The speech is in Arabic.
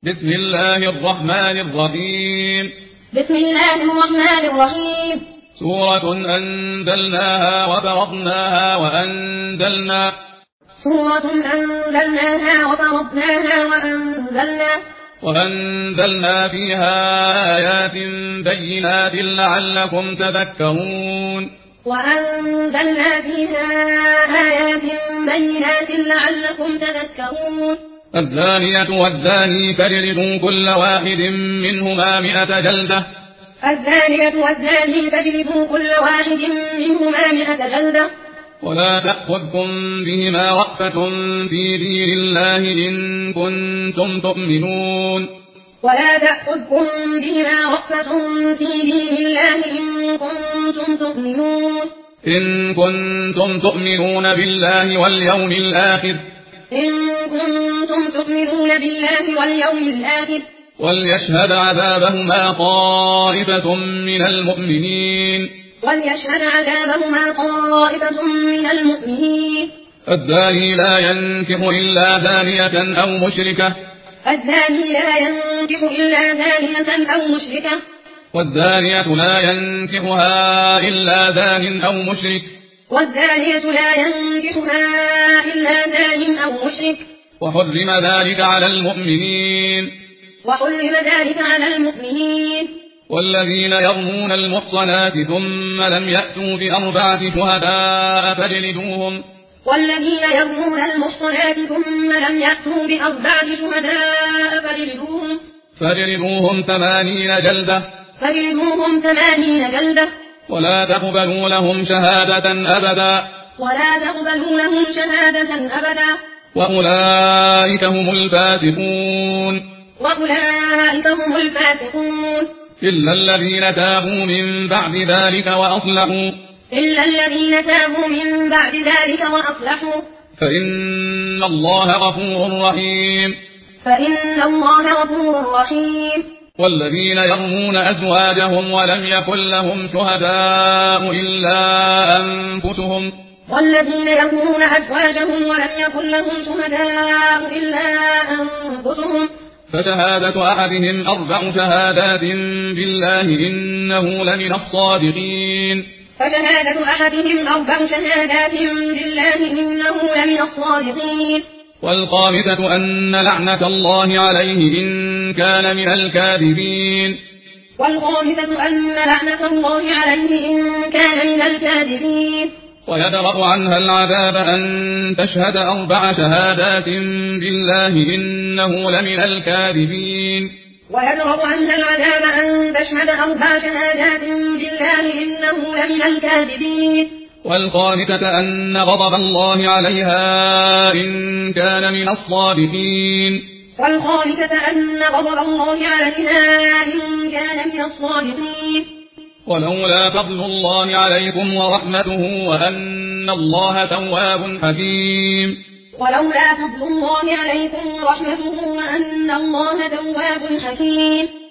بسم الله الرحمن الرحيم. بسم الله الرحمن الرحيم. سورة أنزلناها وفرضناها وأنزلنا فيها آيات بينات لعلكم تذكرون. الزانية والزاني فاجلدوا كل واحد منهما 100 جلدة. ولا تأخذكم بهما رأفة في دين الله إن كنتم تؤمنون. إن كنتم تؤمنون بالله واليوم الآخر. وليشهد عذابهما طائفة من المؤمنين. الزاني لا ينكح إلا زانية أو مشركة. والزانية لا ينكحها إلا زان أو مشرك. وحرم ذلك على المؤمنين. والذين يرمون المحصنات ثم لم يأتوا ب4 شهداء فاجلدوهم 80 جلدة. ولا تقبلوا لهم شهادة أبدا. وأولئك هم الفاسقون. إلا الذين تابوا من بعد ذلك وأصلحوا فإن الله غفور رحيم. والذين يرمون أزواجهم ولم يكن لهم شهداء إلا أنفسهم فشهادة أحدهم 4 شهادات بالله إنه لمن الصادقين. والخامسة أن لعنة الله عليه إن كان من الكاذبين. ويدرأ عنها العذاب أن تشهد 4 شهادات بالله إنه لمن الكاذبين. والخامسة أن غضب الله عليها إن كان من الصادقين. ولولا فضل الله عليكم ورحمته وأن الله تواب حكيم.